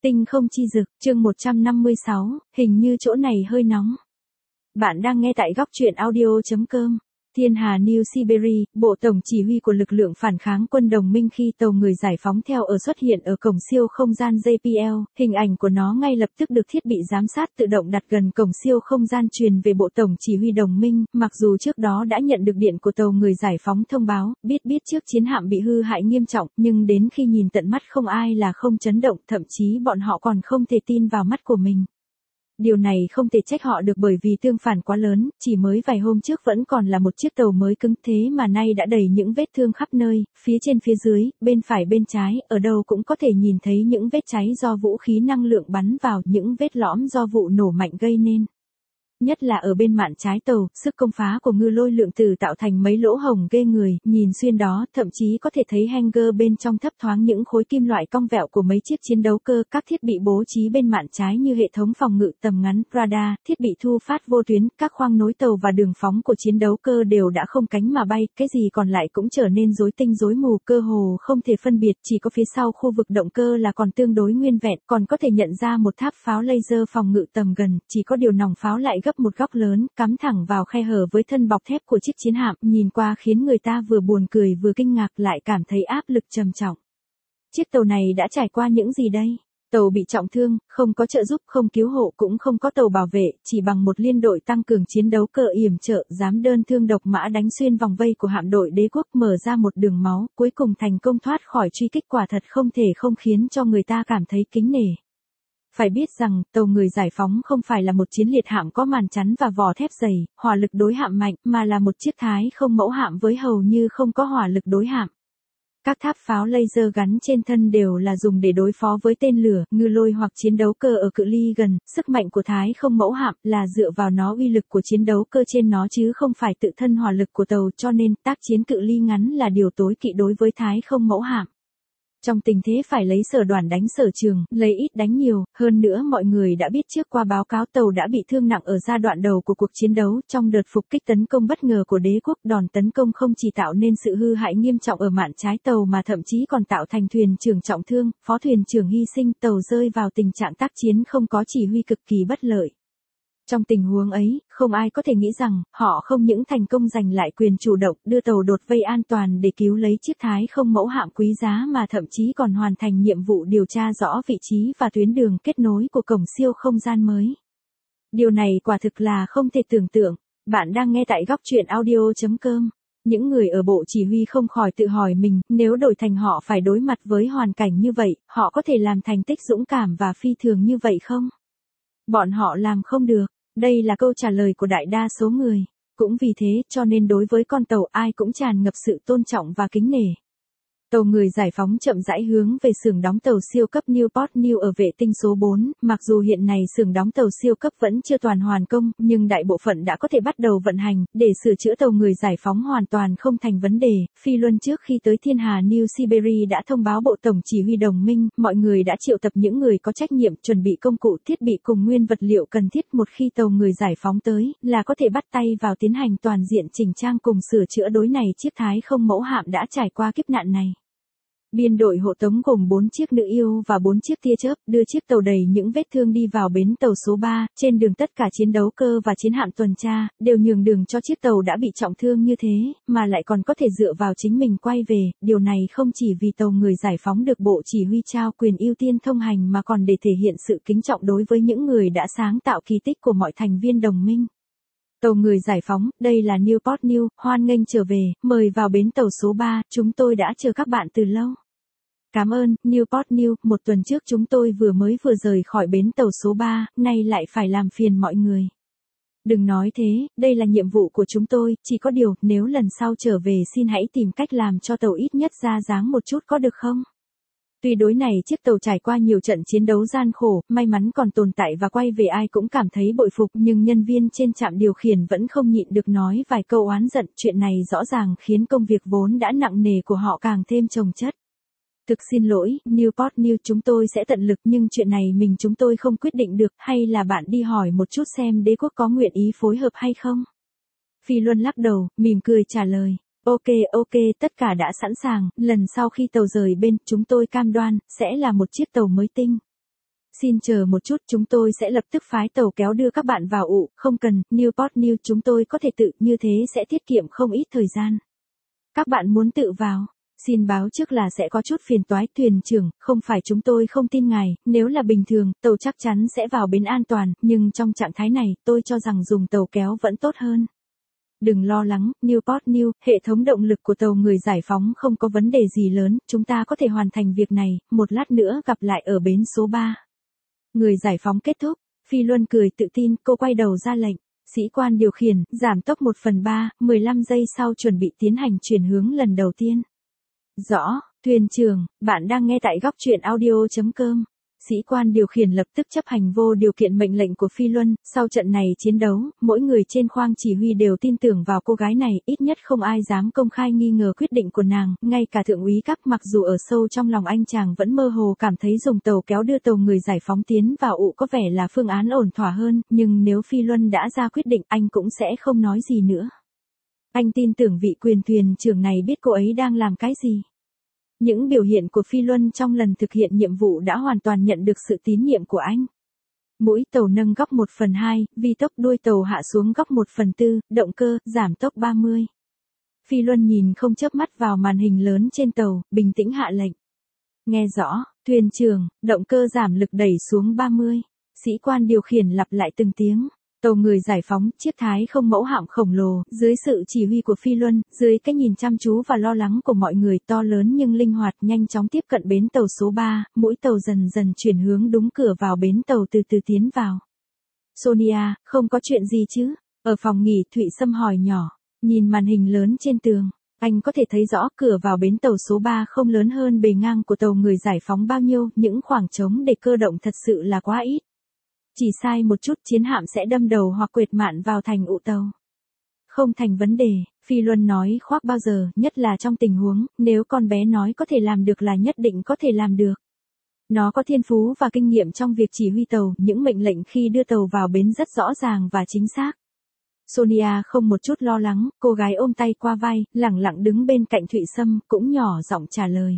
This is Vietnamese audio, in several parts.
Tinh không chi dực, chương 156, hình như chỗ này hơi nóng. Bạn đang nghe tại góc truyện audio.com. Thiên Hà New Siberia, Bộ Tổng Chỉ huy của lực lượng phản kháng quân đồng minh khi tàu người giải phóng theo ở xuất hiện ở cổng siêu không gian JPL, hình ảnh của nó ngay lập tức được thiết bị giám sát tự động đặt gần cổng siêu không gian truyền về Bộ Tổng Chỉ huy đồng minh, mặc dù trước đó đã nhận được điện của tàu người giải phóng thông báo, biết trước chiến hạm bị hư hại nghiêm trọng, nhưng đến khi nhìn tận mắt không ai là không chấn động, thậm chí bọn họ còn không thể tin vào mắt của mình. Điều này không thể trách họ được bởi vì tương phản quá lớn, chỉ mới vài hôm trước vẫn còn là một chiếc tàu mới cứng thế mà nay đã đầy những vết thương khắp nơi, phía trên phía dưới, bên phải bên trái, ở đâu cũng có thể nhìn thấy những vết cháy do vũ khí năng lượng bắn vào, những vết lõm do vụ nổ mạnh gây nên. Nhất là ở bên mạn trái tàu, sức công phá của ngư lôi lượng tử tạo thành mấy lỗ hổng ghê người, nhìn xuyên đó, thậm chí có thể thấy hanger bên trong thấp thoáng những khối kim loại cong vẹo của mấy chiếc chiến đấu cơ, các thiết bị bố trí bên mạn trái như hệ thống phòng ngự tầm ngắn, radar, thiết bị thu phát vô tuyến, các khoang nối tàu và đường phóng của chiến đấu cơ đều đã không cánh mà bay, cái gì còn lại cũng trở nên rối tinh rối mù, cơ hồ không thể phân biệt, chỉ có phía sau khu vực động cơ là còn tương đối nguyên vẹn, còn có thể nhận ra một tháp pháo laser phòng ngự tầm gần, chỉ có điều nòng pháo lại gấp một góc lớn, cắm thẳng vào khe hở với thân bọc thép của chiếc chiến hạm, nhìn qua khiến người ta vừa buồn cười vừa kinh ngạc lại cảm thấy áp lực trầm trọng. Chiếc tàu này đã trải qua những gì đây? Tàu bị trọng thương, không có trợ giúp, không cứu hộ cũng không có tàu bảo vệ, chỉ bằng một liên đội tăng cường chiến đấu cơ yểm trợ, dám đơn thương độc mã đánh xuyên vòng vây của hạm đội đế quốc, mở ra một đường máu, cuối cùng thành công thoát khỏi truy kích, quả thật không thể không khiến cho người ta cảm thấy kính nể. Phải biết rằng, tàu người giải phóng không phải là một chiến liệt hạm có màn chắn và vỏ thép dày, hỏa lực đối hạm mạnh, mà là một chiếc Thái không mẫu hạm với hầu như không có hỏa lực đối hạm. Các tháp pháo laser gắn trên thân đều là dùng để đối phó với tên lửa, ngư lôi hoặc chiến đấu cơ ở cự ly gần, sức mạnh của Thái không mẫu hạm là dựa vào nó uy lực của chiến đấu cơ trên nó chứ không phải tự thân hỏa lực của tàu, cho nên tác chiến cự ly ngắn là điều tối kỵ đối với Thái không mẫu hạm. Trong tình thế phải lấy sở đoàn đánh sở trường, lấy ít đánh nhiều, hơn nữa mọi người đã biết trước qua báo cáo tàu đã bị thương nặng ở giai đoạn đầu của cuộc chiến đấu, trong đợt phục kích tấn công bất ngờ của đế quốc, đòn tấn công không chỉ tạo nên sự hư hại nghiêm trọng ở mạn trái tàu mà thậm chí còn tạo thành thuyền trưởng trọng thương, phó thuyền trưởng hy sinh, tàu rơi vào tình trạng tác chiến không có chỉ huy cực kỳ bất lợi. Trong tình huống ấy, không ai có thể nghĩ rằng, họ không những thành công giành lại quyền chủ động đưa tàu đột vây an toàn để cứu lấy chiếc Thái không mẫu hạm quý giá mà thậm chí còn hoàn thành nhiệm vụ điều tra rõ vị trí và tuyến đường kết nối của cổng siêu không gian mới. Điều này quả thực là không thể tưởng tượng. Bạn đang nghe tại góc truyện audio.com. Những người ở bộ chỉ huy không khỏi tự hỏi mình, nếu đổi thành họ phải đối mặt với hoàn cảnh như vậy, họ có thể làm thành tích dũng cảm và phi thường như vậy không? Bọn họ làm không được. Đây là câu trả lời của đại đa số người. Cũng vì thế, cho nên đối với con tàu ai cũng tràn ngập sự tôn trọng và kính nể. Tàu người giải phóng chậm rãi hướng về xưởng đóng tàu siêu cấp Newport News ở vệ tinh số 4, mặc dù hiện nay xưởng đóng tàu siêu cấp vẫn chưa toàn hoàn công, nhưng đại bộ phận đã có thể bắt đầu vận hành, để sửa chữa tàu người giải phóng hoàn toàn không thành vấn đề. Phi Luân trước khi tới Thiên Hà New Siberia đã thông báo Bộ Tổng Chỉ huy đồng minh, mọi người đã triệu tập những người có trách nhiệm chuẩn bị công cụ thiết bị cùng nguyên vật liệu cần thiết, một khi tàu người giải phóng tới, là có thể bắt tay vào tiến hành toàn diện chỉnh trang cùng sửa chữa đối này chiếc Thái không mẫu hạm đã trải qua kiếp nạn này. Biên đội hộ tống gồm 4 chiếc nữ yêu và 4 chiếc tia chớp đưa chiếc tàu đầy những vết thương đi vào bến tàu số 3, trên đường tất cả chiến đấu cơ và chiến hạm tuần tra, đều nhường đường cho chiếc tàu đã bị trọng thương như thế, mà lại còn có thể dựa vào chính mình quay về, điều này không chỉ vì tàu người giải phóng được bộ chỉ huy trao quyền ưu tiên thông hành mà còn để thể hiện sự kính trọng đối với những người đã sáng tạo kỳ tích của mọi thành viên đồng minh. Tàu người giải phóng, đây là Newport News, hoan nghênh trở về, mời vào bến tàu số 3, chúng tôi đã chờ các bạn từ lâu. Cảm ơn, Newport News, một tuần trước chúng tôi vừa rời khỏi bến tàu số 3, nay lại phải làm phiền mọi người. Đừng nói thế, đây là nhiệm vụ của chúng tôi, chỉ có điều, nếu lần sau trở về xin hãy tìm cách làm cho tàu ít nhất ra dáng một chút có được không? Tuy đối này chiếc tàu trải qua nhiều trận chiến đấu gian khổ, may mắn còn tồn tại và quay về ai cũng cảm thấy bội phục, nhưng nhân viên trên trạm điều khiển vẫn không nhịn được nói vài câu oán giận, chuyện này rõ ràng khiến công việc vốn đã nặng nề của họ càng thêm chồng chất. Thực xin lỗi, Newport News, chúng tôi sẽ tận lực nhưng chuyện này chúng tôi không quyết định được, hay là bạn đi hỏi một chút xem đế quốc có nguyện ý phối hợp hay không? Phi Luân lắc đầu, mỉm cười trả lời. Ok, tất cả đã sẵn sàng, lần sau khi tàu rời bên, chúng tôi cam đoan, sẽ là một chiếc tàu mới tinh. Xin chờ một chút, chúng tôi sẽ lập tức phái tàu kéo đưa các bạn vào ụ, không cần, Newport News chúng tôi có thể tự, như thế sẽ tiết kiệm không ít thời gian. Các bạn muốn tự vào? Xin báo trước là sẽ có chút phiền toái, thuyền trưởng, không phải chúng tôi không tin ngài, nếu là bình thường, tàu chắc chắn sẽ vào bến an toàn, nhưng trong trạng thái này, tôi cho rằng dùng tàu kéo vẫn tốt hơn. Đừng lo lắng, Newport News, hệ thống động lực của tàu người giải phóng không có vấn đề gì lớn, chúng ta có thể hoàn thành việc này, một lát nữa gặp lại ở bến số 3. Người giải phóng kết thúc, Phi Luân cười tự tin, cô quay đầu ra lệnh. Sĩ quan điều khiển, giảm tốc 1/3, 15 giây sau chuẩn bị tiến hành chuyển hướng lần đầu tiên. Rõ, thuyền trưởng, bạn đang nghe tại góc truyện audio.com. Sĩ quan điều khiển lập tức chấp hành vô điều kiện mệnh lệnh của Phi Luân, sau trận này chiến đấu, mỗi người trên khoang chỉ huy đều tin tưởng vào cô gái này, ít nhất không ai dám công khai nghi ngờ quyết định của nàng, ngay cả thượng úy Các mặc dù ở sâu trong lòng anh chàng vẫn mơ hồ cảm thấy dùng tàu kéo đưa tàu người giải phóng tiến vào ụ có vẻ là phương án ổn thỏa hơn, nhưng nếu Phi Luân đã ra quyết định anh cũng sẽ không nói gì nữa. Anh tin tưởng vị quyền thuyền trưởng này biết cô ấy đang làm cái gì. Những biểu hiện của Phi Luân trong lần thực hiện nhiệm vụ đã hoàn toàn nhận được sự tín nhiệm của anh. Mũi tàu nâng góc 1/2, vi tốc đuôi tàu hạ xuống góc 1/4, động cơ, giảm tốc 30. Phi Luân nhìn không chớp mắt vào màn hình lớn trên tàu, bình tĩnh hạ lệnh. Nghe rõ, thuyền trưởng, động cơ giảm lực đẩy xuống 30. Sĩ quan điều khiển lặp lại từng tiếng. Tàu người giải phóng, chiếc Thái không mẫu hạm khổng lồ, dưới sự chỉ huy của Phi Luân, dưới cái nhìn chăm chú và lo lắng của mọi người, to lớn nhưng linh hoạt, nhanh chóng tiếp cận bến tàu số 3, mũi tàu dần dần chuyển hướng đúng cửa vào bến tàu từ từ tiến vào. Sonia, không có chuyện gì chứ? Ở phòng nghỉ, Thụy Sâm hỏi nhỏ, nhìn màn hình lớn trên tường, anh có thể thấy rõ cửa vào bến tàu số 3 không lớn hơn bề ngang của tàu người giải phóng bao nhiêu, những khoảng trống để cơ động thật sự là quá ít. Chỉ sai một chút chiến hạm sẽ đâm đầu hoặc quệt mạn vào thành ụ tàu. Không thành vấn đề, Phi Luân nói khoác bao giờ, nhất là trong tình huống, nếu con bé nói có thể làm được là nhất định có thể làm được. Nó có thiên phú và kinh nghiệm trong việc chỉ huy tàu, những mệnh lệnh khi đưa tàu vào bến rất rõ ràng và chính xác. Sonia không một chút lo lắng, cô gái ôm tay qua vai, lẳng lặng đứng bên cạnh Thụy Sâm, cũng nhỏ giọng trả lời.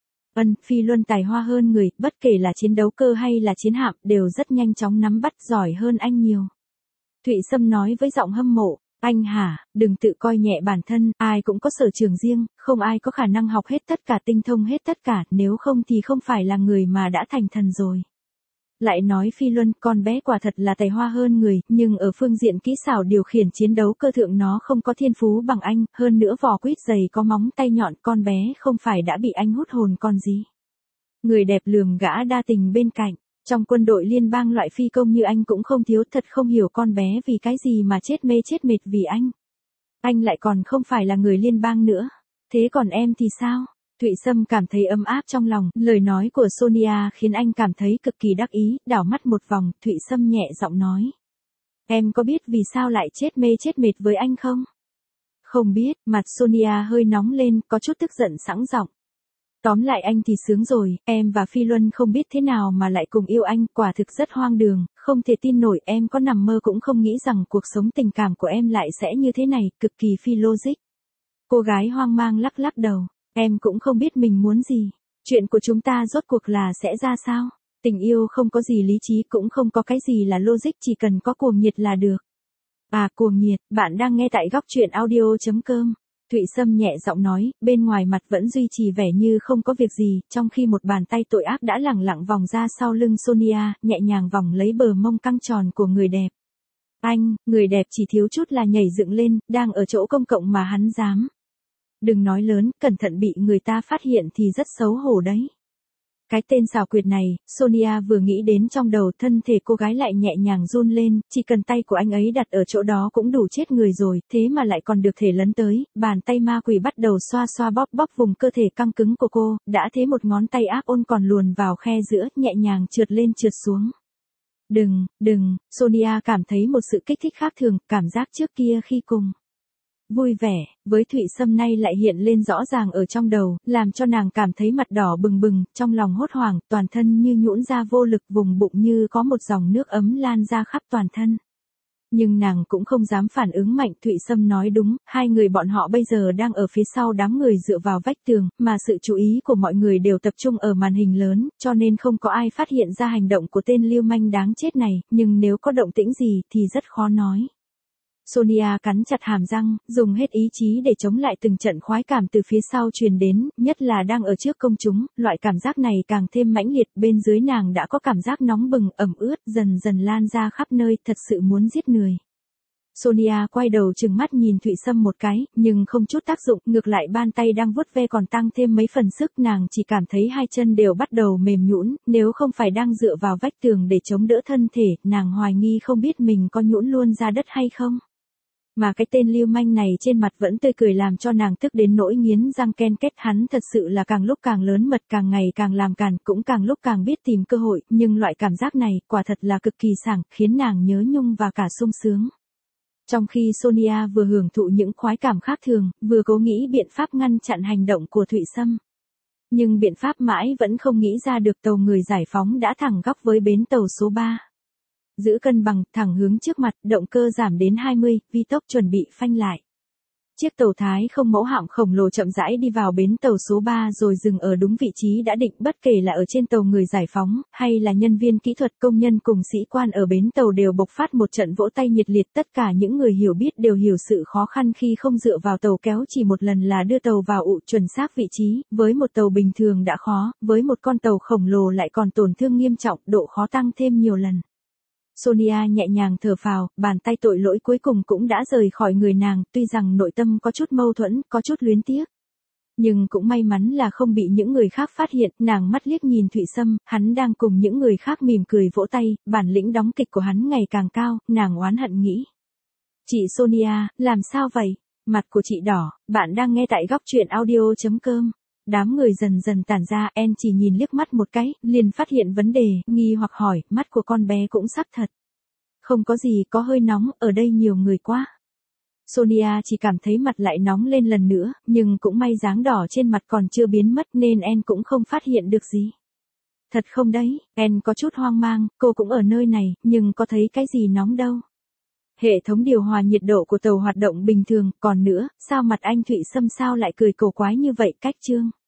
Phi Luân tài hoa hơn người, bất kể là chiến đấu cơ hay là chiến hạm, đều rất nhanh chóng nắm bắt, giỏi hơn anh nhiều. Thụy Sâm nói với giọng hâm mộ, anh hả, đừng tự coi nhẹ bản thân, ai cũng có sở trường riêng, không ai có khả năng học hết tất cả, tinh thông hết tất cả, nếu không thì không phải là người mà đã thành thần rồi. Lại nói Phi Luân, con bé quả thật là tài hoa hơn người, nhưng ở phương diện kỹ xảo điều khiển chiến đấu cơ thượng nó không có thiên phú bằng anh, hơn nữa vỏ quýt dày có móng tay nhọn, con bé không phải đã bị anh hút hồn còn gì. Người đẹp lườm gã đa tình bên cạnh, trong quân đội liên bang loại phi công như anh cũng không thiếu, thật không hiểu con bé vì cái gì mà chết mê chết mệt vì anh. Anh lại còn không phải là người liên bang nữa, thế còn em thì sao? Thụy Sâm cảm thấy ấm áp trong lòng, lời nói của Sonia khiến anh cảm thấy cực kỳ đắc ý, đảo mắt một vòng, Thụy Sâm nhẹ giọng nói. Em có biết vì sao lại chết mê chết mệt với anh không? Không biết, mặt Sonia hơi nóng lên, có chút tức giận sẵn giọng. Tóm lại anh thì sướng rồi, em và Phi Luân không biết thế nào mà lại cùng yêu anh, quả thực rất hoang đường, không thể tin nổi, em có nằm mơ cũng không nghĩ rằng cuộc sống tình cảm của em lại sẽ như thế này, cực kỳ phi logic. Cô gái hoang mang lắc lắc đầu. Em cũng không biết mình muốn gì. Chuyện của chúng ta rốt cuộc là sẽ ra sao? Tình yêu không có gì lý trí, cũng không có cái gì là logic, chỉ cần có cuồng nhiệt là được. À, cuồng nhiệt, bạn đang nghe tại góc truyện audio.com. Thụy Sâm nhẹ giọng nói, bên ngoài mặt vẫn duy trì vẻ như không có việc gì, trong khi một bàn tay tội ác đã lẳng lặng vòng ra sau lưng Sonia, nhẹ nhàng vòng lấy bờ mông căng tròn của người đẹp. Người đẹp chỉ thiếu chút là nhảy dựng lên, đang ở chỗ công cộng mà hắn dám. Đừng nói lớn, cẩn thận bị người ta phát hiện thì rất xấu hổ đấy. Cái tên xảo quyệt này, Sonia vừa nghĩ đến trong đầu, thân thể cô gái lại nhẹ nhàng run lên, chỉ cần tay của anh ấy đặt ở chỗ đó cũng đủ chết người rồi, thế mà lại còn được thể lấn tới, bàn tay ma quỷ bắt đầu xoa xoa bóp bóp vùng cơ thể căng cứng của cô, đã thế một ngón tay áp ôn còn luồn vào khe giữa, nhẹ nhàng trượt lên trượt xuống. Đừng, Sonia cảm thấy một sự kích thích khác thường, cảm giác trước kia khi cùng vui vẻ, với Thụy Sâm nay lại hiện lên rõ ràng ở trong đầu, làm cho nàng cảm thấy mặt đỏ bừng bừng, trong lòng hốt hoảng, toàn thân như nhũn ra vô lực, vùng bụng như có một dòng nước ấm lan ra khắp toàn thân. Nhưng nàng cũng không dám phản ứng mạnh, Thụy Sâm nói đúng, hai người bọn họ bây giờ đang ở phía sau đám người dựa vào vách tường, mà sự chú ý của mọi người đều tập trung ở màn hình lớn, cho nên không có ai phát hiện ra hành động của tên lưu manh đáng chết này, nhưng nếu có động tĩnh gì thì rất khó nói. Sonia cắn chặt hàm răng, dùng hết ý chí để chống lại từng trận khoái cảm từ phía sau truyền đến, nhất là đang ở trước công chúng, loại cảm giác này càng thêm mãnh liệt, bên dưới nàng đã có cảm giác nóng bừng, ẩm ướt, dần dần lan ra khắp nơi, thật sự muốn giết người. Sonia quay đầu trừng mắt nhìn Thụy Sâm một cái, nhưng không chút tác dụng, ngược lại bàn tay đang vuốt ve còn tăng thêm mấy phần sức, nàng chỉ cảm thấy hai chân đều bắt đầu mềm nhũn, nếu không phải đang dựa vào vách tường để chống đỡ thân thể, nàng hoài nghi không biết mình có nhũn luôn ra đất hay không. Mà cái tên lưu manh này trên mặt vẫn tươi cười làm cho nàng tức đến nỗi nghiến răng ken kết, hắn thật sự là càng lúc càng lớn mật, càng ngày càng làm càn, cũng càng lúc càng biết tìm cơ hội, nhưng loại cảm giác này quả thật là cực kỳ sảng, khiến nàng nhớ nhung và cả sung sướng. Trong khi Sonia vừa hưởng thụ những khoái cảm khác thường, vừa cố nghĩ biện pháp ngăn chặn hành động của Thụy Sâm. Nhưng biện pháp mãi vẫn không nghĩ ra được, tàu người giải phóng đã thẳng góc với bến tàu số 3. Giữ cân bằng, thẳng hướng trước mặt, động cơ giảm đến 20, vi tốc chuẩn bị phanh lại. Chiếc tàu Thái không mẫu hạm khổng lồ chậm rãi đi vào bến tàu số 3 rồi dừng ở đúng vị trí đã định, bất kể là ở trên tàu người giải phóng, hay là nhân viên kỹ thuật, công nhân cùng sĩ quan ở bến tàu đều bộc phát một trận vỗ tay nhiệt liệt, tất cả những người hiểu biết đều hiểu sự khó khăn khi không dựa vào tàu kéo chỉ một lần là đưa tàu vào ụ chuẩn xác vị trí, với một tàu bình thường đã khó, với một con tàu khổng lồ lại còn tổn thương nghiêm trọng, độ khó tăng thêm nhiều lần. Sonia nhẹ nhàng thở phào, bàn tay tội lỗi cuối cùng cũng đã rời khỏi người nàng, tuy rằng nội tâm có chút mâu thuẫn, có chút luyến tiếc. Nhưng cũng may mắn là không bị những người khác phát hiện, nàng mắt liếc nhìn Thụy Sâm, hắn đang cùng những người khác mỉm cười vỗ tay, bản lĩnh đóng kịch của hắn ngày càng cao, nàng oán hận nghĩ. Chị Sonia, làm sao vậy? Mặt của chị đỏ, bạn đang nghe tại góc truyện audio.com. Đám người dần dần tản ra, En chỉ nhìn liếc mắt một cái, liền phát hiện vấn đề, nghi hoặc hỏi, mắt của con bé cũng sắc thật. Không có gì, có hơi nóng, ở đây nhiều người quá. Sonia chỉ cảm thấy mặt lại nóng lên lần nữa, nhưng cũng may dáng đỏ trên mặt còn chưa biến mất nên En cũng không phát hiện được gì. Thật không đấy, En có chút hoang mang, cô cũng ở nơi này, nhưng có thấy cái gì nóng đâu. Hệ thống điều hòa nhiệt độ của tàu hoạt động bình thường, còn nữa, sao mặt anh Thụy Sâm sao lại cười cổ quái như vậy, cách chương.